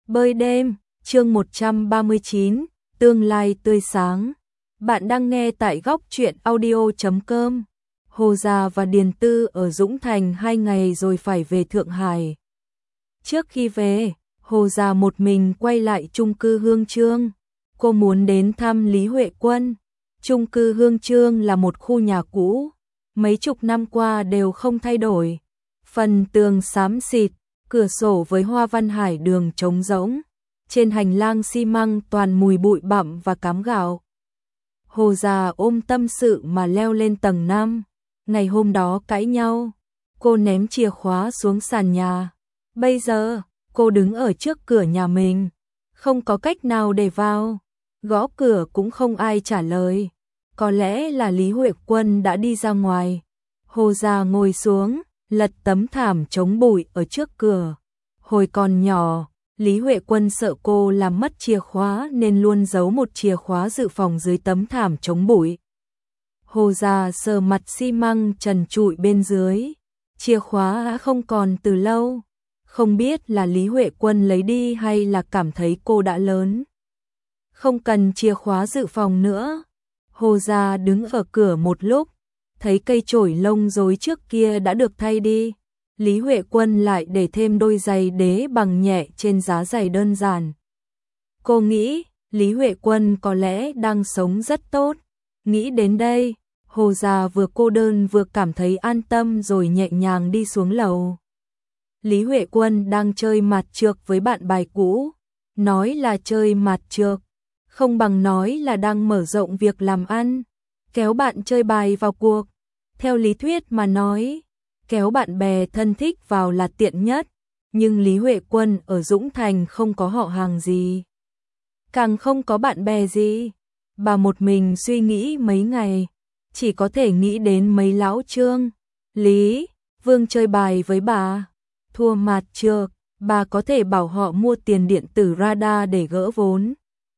Bơi đêm, chương 139, tương lai tươi sáng. Bạn đang nghe tại góc truyện audio.com. Hồ Gia và Điền Tư ở Dũng Thành 2 ngày rồi phải về Thượng Hải. Trước khi về, Hồ Gia một mình quay lại chung cư Hương Trương. Cô muốn đến thăm Lý Huệ Quân. Chung cư Hương Trương là một khu nhà cũ, mấy chục năm qua đều không thay đổi. Phần tường xám xịt, cửa sổ với hoa văn hải đường trống rỗng, trên hành lang xi măng toàn mùi bụi bặm và cám gạo. Hồ Gia ôm tâm sự mà leo lên tầng 5, ngày hôm đó cãi nhau, cô ném chìa khóa xuống sàn nhà. Bây giờ, cô đứng ở trước cửa nhà mình, không có cách nào để vào, gõ cửa cũng không ai trả lời. Có lẽ là Lý Huệ Quân đã đi ra ngoài. Hồ Gia ngồi xuống, lật tấm thảm chống bụi ở trước cửa. Hồi còn nhỏ, Lý Huệ Quân sợ cô làm mất chìa khóa nên luôn giấu một chìa khóa dự phòng dưới tấm thảm chống bụi. Hồ Gia sờ mặt xi măng trần trụi bên dưới. Chìa khóa đã không còn từ lâu. Không biết là Lý Huệ Quân lấy đi hay là cảm thấy cô đã lớn, không cần chìa khóa dự phòng nữa. Hồ Gia đứng ở cửa một lúc, thấy cây chổi lông rối trước kia đã được thay đi. Lý Huệ Quân lại để thêm đôi giày đế bằng nhẹ trên giá giày đơn giản. Cô nghĩ, Lý Huệ Quân có lẽ đang sống rất tốt. Nghĩ đến đây, Hồ Gia vừa cô đơn vừa cảm thấy an tâm rồi nhẹ nhàng đi xuống lầu. Lý Huệ Quân đang chơi mạt trược với bạn bài cũ. Nói là chơi mạt trược, không bằng nói là đang mở rộng việc làm ăn, kéo bạn chơi bài vào cuộc. Theo lý thuyết mà nói, kéo bạn bè thân thích vào là tiện nhất, nhưng Lý Huệ Quân ở Dũng Thành không có họ hàng gì, càng không có bạn bè gì. Bà một mình suy nghĩ mấy ngày, chỉ có thể nghĩ đến mấy lão Trương, Lý, Vương chơi bài với bà. Thua mạt trược, bà có thể bảo họ mua tiền điện tử radar để gỡ vốn.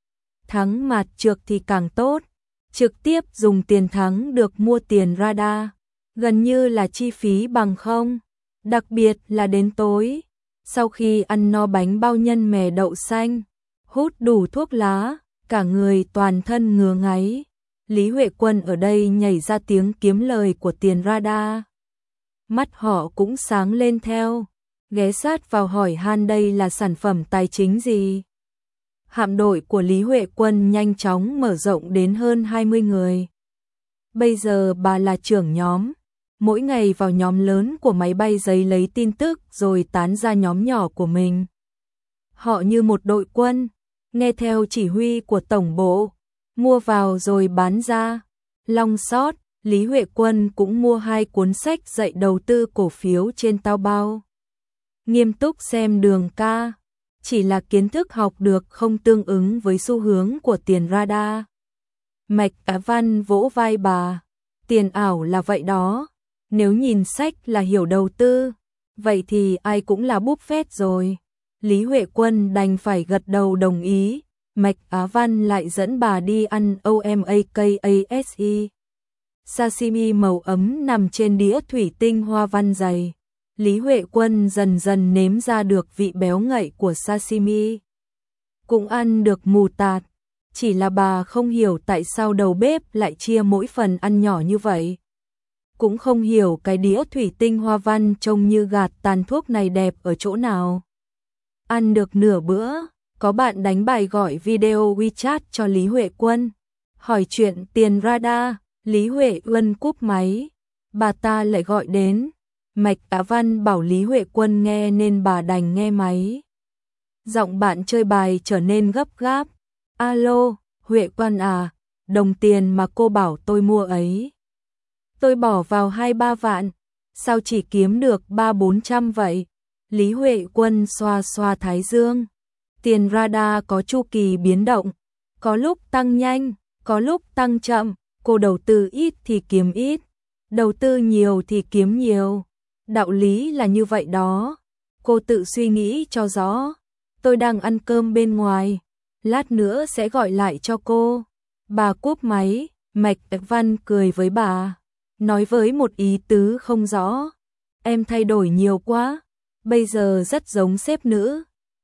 Thắng mạt trược thì càng tốt, trực tiếp dùng tiền thắng được mua tiền radar, gần như là chi phí bằng không. Đặc biệt là đến tối, sau khi ăn no bánh bao nhân mè đậu xanh, hút đủ thuốc lá, cả người toàn thân ngứa ngáy. Lý Huệ Quân ở đây nhảy ra tiếng kiếm lời của tiền radar. Mắt họ cũng sáng lên theo, ghé sát vào hỏi han đây là sản phẩm tài chính gì. Hạm đội của Lý Huệ Quân nhanh chóng mở rộng đến hơn 20 người. Bây giờ bà là trưởng nhóm, mỗi ngày vào nhóm lớn của máy bay giấy lấy tin tức rồi tán ra nhóm nhỏ của mình. Họ như một đội quân, nghe theo chỉ huy của tổng bộ, mua vào rồi bán ra. Long short, Lý Huệ Quân cũng mua 2 cuốn sách dạy đầu tư cổ phiếu trên Taobao. Nghiêm túc xem đường ca, chỉ là kiến thức học được không tương ứng với xu hướng của tiền radar. Mạch Á Văn vỗ vai bà, tiền ảo là vậy đó, nếu nhìn sách là hiểu đầu tư, vậy thì ai cũng là Buffett rồi. Lý Huệ Quân đành phải gật đầu đồng ý. Mạch Á Văn lại dẫn bà đi ăn omakase, sashimi màu ấm nằm trên đĩa thủy tinh hoa văn dày. Lý Huệ Quân dần dần nếm ra được vị béo ngậy của sashimi, cũng ăn được mù tạt, chỉ là bà không hiểu tại sao đầu bếp lại chia mỗi phần ăn nhỏ như vậy. Cũng không hiểu cái đĩa thủy tinh hoa văn trông như gạt tàn thuốc này đẹp ở chỗ nào. Ăn được nửa bữa, có bạn đánh bài gọi video WeChat cho Lý Huệ Quân, hỏi chuyện tiền radar. Lý Huệ Quân cúp máy, bà ta lại gọi đến. Mạch Á Văn bảo Lý Huệ Quân nghe nên bà đành nghe máy. Giọng bạn chơi bài trở nên gấp gáp. Alo, Huệ Quân à, đồng tiền mà cô bảo tôi mua ấy, tôi bỏ vào 2-3 vạn, sao chỉ kiếm được 300-400 vậy? Lý Huệ Quân xoa xoa thái dương. Tiền radar có chu kỳ biến động, có lúc tăng nhanh, có lúc tăng chậm, cô đầu tư ít thì kiếm ít, đầu tư nhiều thì kiếm nhiều. Đạo lý là như vậy đó, cô tự suy nghĩ cho rõ. Tôi đang ăn cơm bên ngoài, lát nữa sẽ gọi lại cho cô. Bà cúp máy, Mạch Văn cười với bà, nói với một ý tứ không rõ. Em thay đổi nhiều quá, bây giờ rất giống sếp nữ.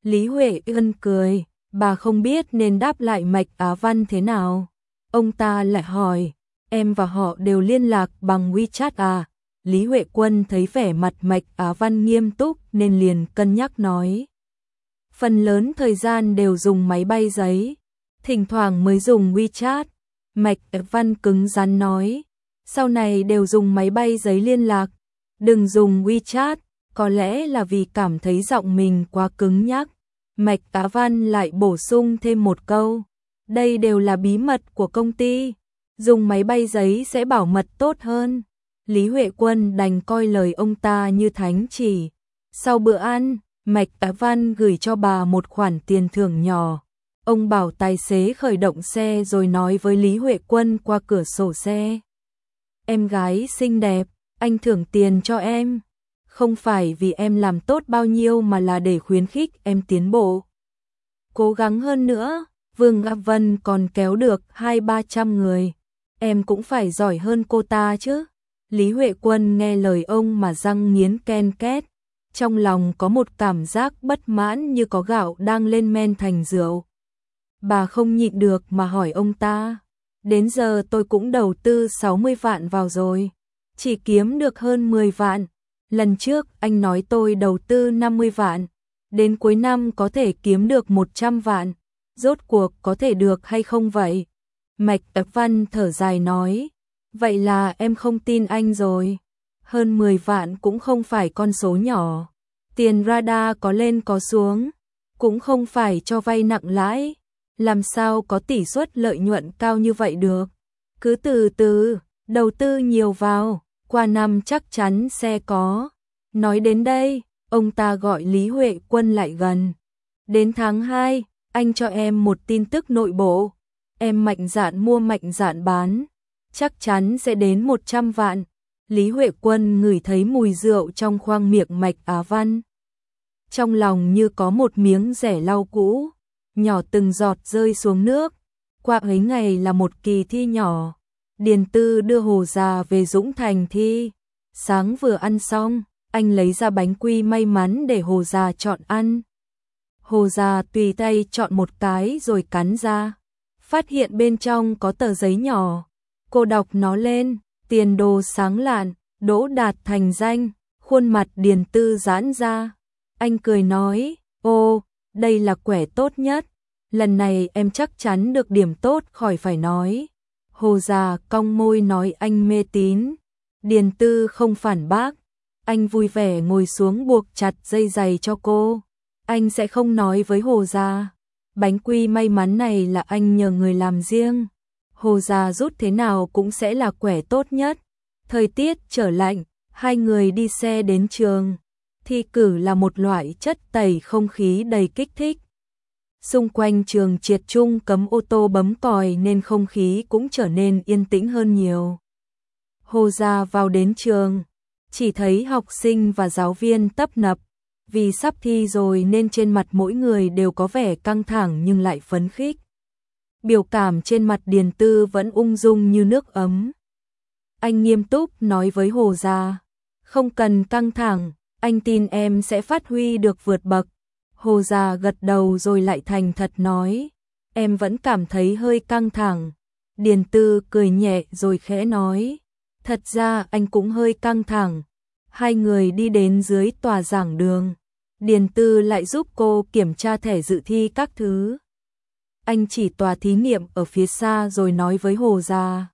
Lý Huệ Ân cười, bà không biết nên đáp lại Mạch Á Văn thế nào. Ông ta lại hỏi, em và họ đều liên lạc bằng WeChat à? Lý Huệ Quân thấy vẻ mặt Mạch Á Văn nghiêm túc nên liền cân nhắc nói. Phần lớn thời gian đều dùng máy bay giấy, thỉnh thoảng mới dùng WeChat. Mạch Á Văn cứng rắn nói, sau này đều dùng máy bay giấy liên lạc, đừng dùng WeChat, có lẽ là vì cảm thấy giọng mình quá cứng nhắc. Mạch Á Văn lại bổ sung thêm một câu, đây đều là bí mật của công ty, dùng máy bay giấy sẽ bảo mật tốt hơn. Lý Huệ Quân đành coi lời ông ta như thánh chỉ. Sau bữa ăn, Mạch Á Văn gửi cho bà một khoản tiền thưởng nhỏ. Ông bảo tài xế khởi động xe rồi nói với Lý Huệ Quân qua cửa sổ xe. Em gái xinh đẹp, anh thưởng tiền cho em. Không phải vì em làm tốt bao nhiêu mà là để khuyến khích em tiến bộ. Cố gắng hơn nữa, Vương Á Vân còn kéo được 200-300 người. Em cũng phải giỏi hơn cô ta chứ. Lý Huệ Quân nghe lời ông mà răng nghiến ken két. Trong lòng có một cảm giác bất mãn như có gạo đang lên men thành rượu. Bà không nhịn được mà hỏi ông ta. Đến giờ tôi cũng đầu tư 60 vạn vào rồi. Chỉ kiếm được hơn 10 vạn. Lần trước anh nói tôi đầu tư 50 vạn. Đến cuối năm có thể kiếm được 100 vạn. Rốt cuộc có thể được hay không vậy? Mạch Á Văn thở dài nói. Vậy là em không tin anh rồi. Hơn 10 vạn cũng không phải con số nhỏ. Tiền radar có lên có xuống. Cũng không phải cho vay nặng lãi. Làm sao có tỷ suất lợi nhuận cao như vậy được? Cứ từ từ, đầu tư nhiều vào, qua năm chắc chắn sẽ có. Nói đến đây, ông ta gọi Lý Huệ Quân lại gần. Đến tháng 2, anh cho em một tin tức nội bộ. Em mạnh dạn mua mạnh dạn bán. Chắc chắn sẽ đến 100 vạn. Lý Huệ Quân ngửi thấy mùi rượu trong khoang miệng Mạch Á Văn. Trong lòng như có một miếng rẻ lau cũ, nhỏ từng giọt rơi xuống nước. Qua ấy ngày là một kỳ thi nhỏ. Điền Tư đưa Hồ Già về Dũng Thành thi. Sáng vừa ăn xong, anh lấy ra bánh quy may mắn để Hồ Già chọn ăn. Hồ Già tùy tay chọn một cái rồi cắn ra. Phát hiện bên trong có tờ giấy nhỏ. Cô đọc nó lên, tiền đồ sáng lạn, đỗ đạt thành danh. Khuôn mặt Điền Tư giãn ra. Anh cười nói, ô, đây là quẻ tốt nhất. Lần này em chắc chắn được điểm tốt khỏi phải nói. Hồ Già cong môi nói anh mê tín. Điền Tư không phản bác. Anh vui vẻ ngồi xuống buộc chặt dây giày cho cô. Anh sẽ không nói với Hồ Già. Bánh quy may mắn này là anh nhờ người làm riêng. Hồ Già rút thế nào cũng sẽ là quẻ tốt nhất. Thời tiết trở lạnh, hai người đi xe đến trường. Thi cử là một loại chất tẩy không khí đầy kích thích. Xung quanh trường triệt trung cấm ô tô bấm còi nên không khí cũng trở nên yên tĩnh hơn nhiều. Hồ Già vào đến trường, chỉ thấy học sinh và giáo viên tấp nập. Vì sắp thi rồi nên trên mặt mỗi người đều có vẻ căng thẳng nhưng lại phấn khích. Biểu cảm trên mặt Điền Tư vẫn ung dung như nước ấm. Anh nghiêm túc nói với Hồ Già, không cần căng thẳng, anh tin em sẽ phát huy được vượt bậc. Hồ Già gật đầu rồi lại thành thật nói, em vẫn cảm thấy hơi căng thẳng. Điền Tư cười nhẹ rồi khẽ nói, thật ra anh cũng hơi căng thẳng. Hai người đi đến dưới tòa giảng đường. Điền Tư lại giúp cô kiểm tra thẻ dự thi các thứ. Anh chỉ tòa thí nghiệm ở phía xa rồi nói với Hồ Già.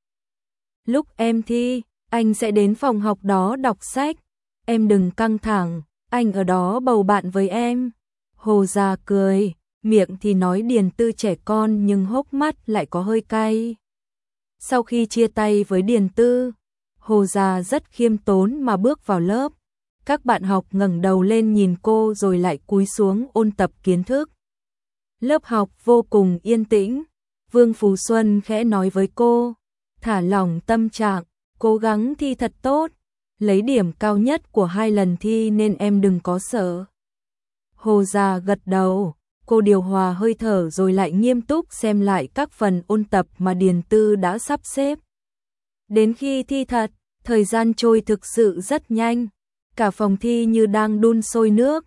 Lúc em thi, anh sẽ đến phòng học đó đọc sách. Em đừng căng thẳng, anh ở đó bầu bạn với em. Hồ Già cười, miệng thì nói Điền Tư trẻ con nhưng hốc mắt lại có hơi cay. Sau khi chia tay với Điền Tư, Hồ Già rất khiêm tốn mà bước vào lớp. Các bạn học ngẩng đầu lên nhìn cô rồi lại cúi xuống ôn tập kiến thức. Lớp học vô cùng yên tĩnh. Vương Phú Xuân khẽ nói với cô, thả lỏng tâm trạng, cố gắng thi thật tốt. Lấy điểm cao nhất của 2 lần thi nên em đừng có sợ. Hồ Già gật đầu, cô điều hòa hơi thở rồi lại nghiêm túc xem lại các phần ôn tập mà Điền Tư đã sắp xếp. Đến khi thi thật, thời gian trôi thực sự rất nhanh. Cả phòng thi như đang đun sôi nước.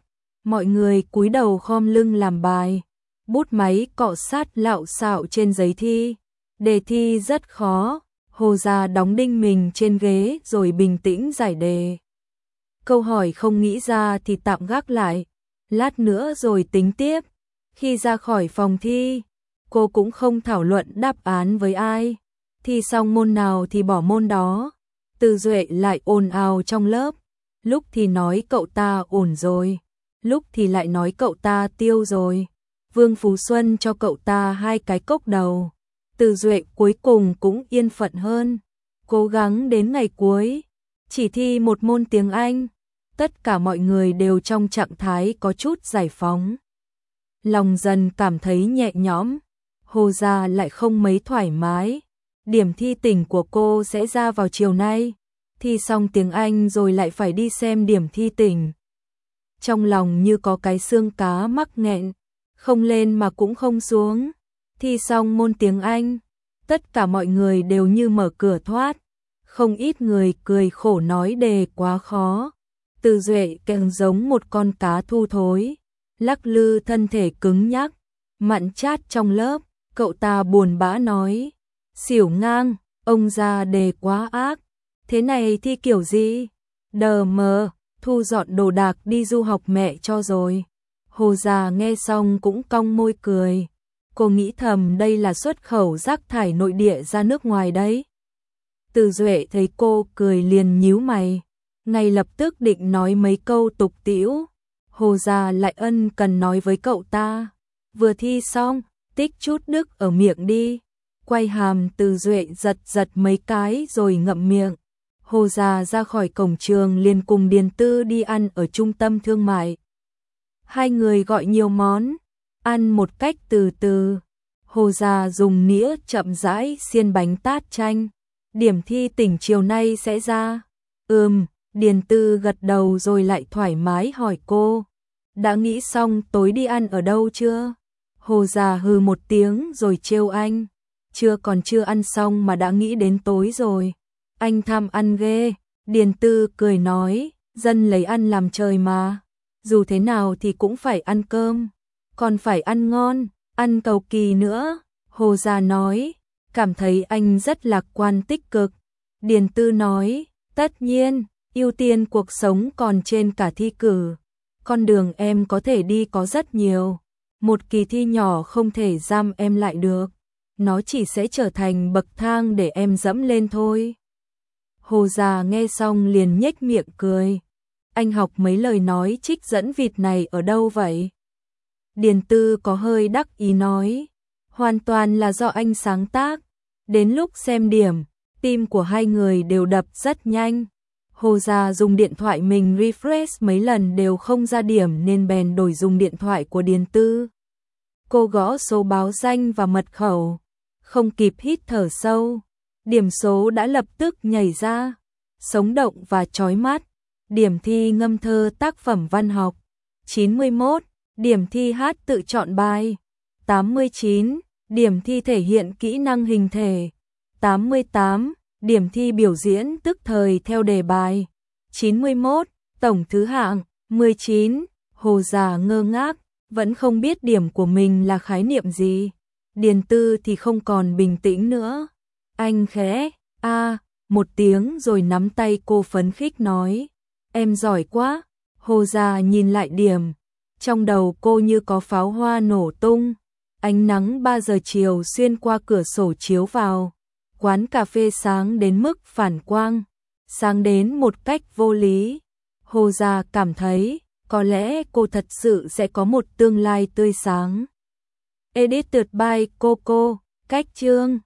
Mọi người cúi đầu khom lưng làm bài. Bút máy cọ sát lạo xạo trên giấy thi. Đề thi rất khó. Hồ Gia đóng đinh mình trên ghế rồi bình tĩnh giải đề. Câu hỏi không nghĩ ra thì tạm gác lại. Lát nữa rồi tính tiếp. Khi ra khỏi phòng thi, cô cũng không thảo luận đáp án với ai. Thi xong môn nào thì bỏ môn đó. Từ Duệ lại ồn ào trong lớp. Lúc thì nói cậu ta ổn rồi. Lúc thì lại nói cậu ta tiêu rồi. Vương Phú Xuân cho cậu ta 2 cái cốc đầu. Từ Duệ cuối cùng cũng yên phận hơn. Cố gắng đến ngày cuối. Chỉ thi một môn tiếng Anh. Tất cả mọi người đều trong trạng thái có chút giải phóng. Lòng dần cảm thấy nhẹ nhõm. Hồ Gia lại không mấy thoải mái. Điểm thi tỉnh của cô sẽ ra vào chiều nay. Thi xong tiếng Anh rồi lại phải đi xem điểm thi tỉnh. Trong lòng như có cái xương cá mắc nghẹn. Không lên mà cũng không xuống. Thi xong môn tiếng Anh. Tất cả mọi người đều như mở cửa thoát. Không ít người cười khổ nói đề quá khó. Từ Duệ càng giống một con cá thu thối. Lắc lư thân thể cứng nhắc. Mặn chát trong lớp. Cậu ta buồn bã nói. Xỉu ngang, ông ra đề quá ác. Thế này thi kiểu gì? Đờ mờ, thu dọn đồ đạc đi du học mẹ cho rồi. Hồ Gia nghe xong cũng cong môi cười. Cô nghĩ thầm đây là xuất khẩu rác thải nội địa ra nước ngoài đấy. Từ Duệ thấy cô cười liền nhíu mày. Ngay lập tức định nói mấy câu tục tĩu. Hồ Gia lại ân cần nói với cậu ta. Vừa thi xong, tích chút đức ở miệng đi. Quay hàm Từ Duệ giật giật mấy cái rồi ngậm miệng. Hồ Gia ra khỏi cổng trường liền cùng Điền Tư đi ăn ở trung tâm thương mại. 2 người gọi nhiều món, ăn một cách từ từ. Hồ Gia dùng nĩa chậm rãi xiên bánh tát chanh. Điểm thi tỉnh chiều nay sẽ ra. Điền Tư gật đầu rồi lại thoải mái hỏi cô. Đã nghĩ xong tối đi ăn ở đâu chưa? Hồ Gia hừ một tiếng rồi trêu anh. Còn chưa ăn xong mà đã nghĩ đến tối rồi. Anh tham ăn ghê. Điền Tư cười nói, dân lấy ăn làm trời mà. Dù thế nào thì cũng phải ăn cơm. Còn phải ăn ngon, ăn cầu kỳ nữa. Hồ Gia nói, cảm thấy anh rất lạc quan tích cực. Điền Tư nói, tất nhiên, ưu tiên cuộc sống còn trên cả thi cử. Con đường em có thể đi có rất nhiều. Một kỳ thi nhỏ không thể giam em lại được. Nó chỉ sẽ trở thành bậc thang để em dẫm lên thôi. Hồ Gia nghe xong liền nhếch miệng cười. Anh học mấy lời nói trích dẫn vịt này ở đâu vậy? Điền Tư có hơi đắc ý nói. Hoàn toàn là do anh sáng tác. Đến lúc xem điểm, tim của 2 người đều đập rất nhanh. Hồ Gia dùng điện thoại mình refresh mấy lần đều không ra điểm nên bèn đổi dùng điện thoại của Điền Tư. Cô gõ số báo danh và mật khẩu. Không kịp hít thở sâu. Điểm số đã lập tức nhảy ra. Sống động và chói mắt. Điểm thi ngâm thơ tác phẩm văn học. 91. Điểm thi hát tự chọn bài. 89. Điểm thi thể hiện kỹ năng hình thể. 88. Điểm thi biểu diễn tức thời theo đề bài. 91. Tổng thứ hạng. 19. Hồ Gia ngơ ngác, vẫn không biết điểm của mình là khái niệm gì. Điền Tư thì không còn bình tĩnh nữa. Anh khẽ, một tiếng rồi nắm tay cô phấn khích nói. Em giỏi quá. Hồ Gia nhìn lại điểm. Trong đầu cô như có pháo hoa nổ tung. Ánh nắng 3 giờ chiều xuyên qua cửa sổ chiếu vào. Quán cà phê sáng đến mức phản quang. Sáng đến một cách vô lý. Hồ Gia cảm thấy, có lẽ cô thật sự sẽ có một tương lai tươi sáng. Edited by Coco, cách chương